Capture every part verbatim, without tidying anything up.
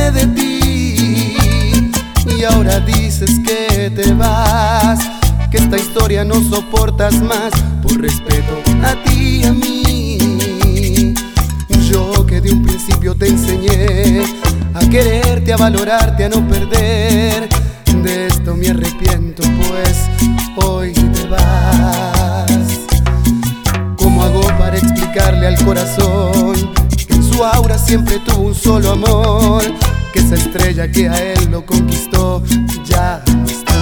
enamoré de ti y ahora dices que te vas, que esta historia no soportas más por respeto a ti y a mí. Yo que de un principio te enseñé a quererte, a valorarte, a no perder. De esto me arrepiento, pues hoy te vas. ¿Cómo hago para explicarle al corazón que en su aura siempre tuvo un solo amor? Que esa estrella que a él lo conquistó ya no está.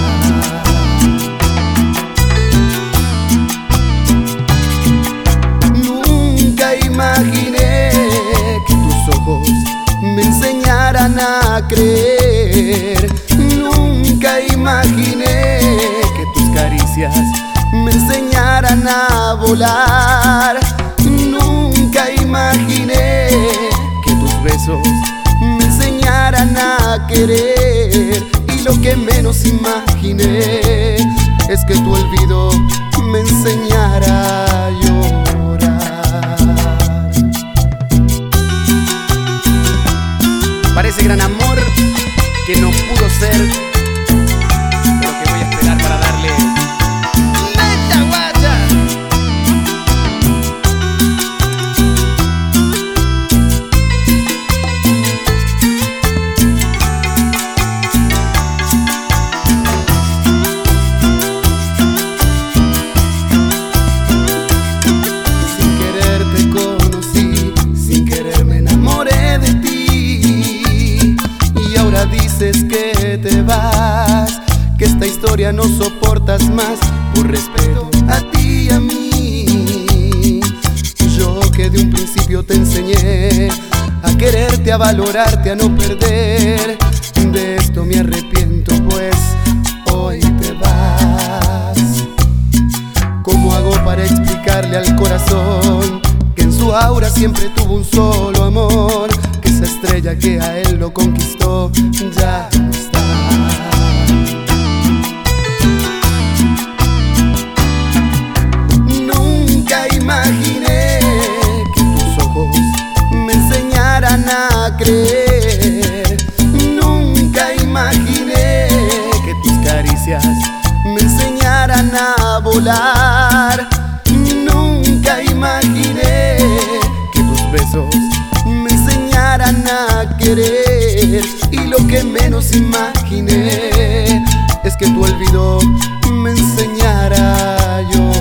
Nunca imaginé que tus ojos me enseñaran a creer. Nunca imaginé que tus caricias me enseñaran a volar. Nunca imaginé que tus besos me enseñaran a querer. Y lo que menos imaginé es que tu olvido me enseñara a llorar. Parece gran amor que no pudo ser, pero que voy a esperar para darle ¡Neta guacha! Sin querer te conocí, sin querer me enamoré de ti y ahora dices que te vas, que esta historia no soportas más por respeto a ti y a mí. Yo que de un principio te enseñé a quererte, a valorarte, a no perder. De esto me arrepiento, pues hoy te vas. ¿Cómo hago para explicarle al corazón que en su aura siempre tuvo un solo amor? Que esa estrella que a él lo conquistó ya no está. Nunca imaginé que tus ojos me enseñaran a creer. Nunca imaginé que tus caricias me enseñaran a volar. Nunca imaginé que tus besos me enseñaran a querer. Y lo que menos imaginé es que tu olvido me enseñara a llorar.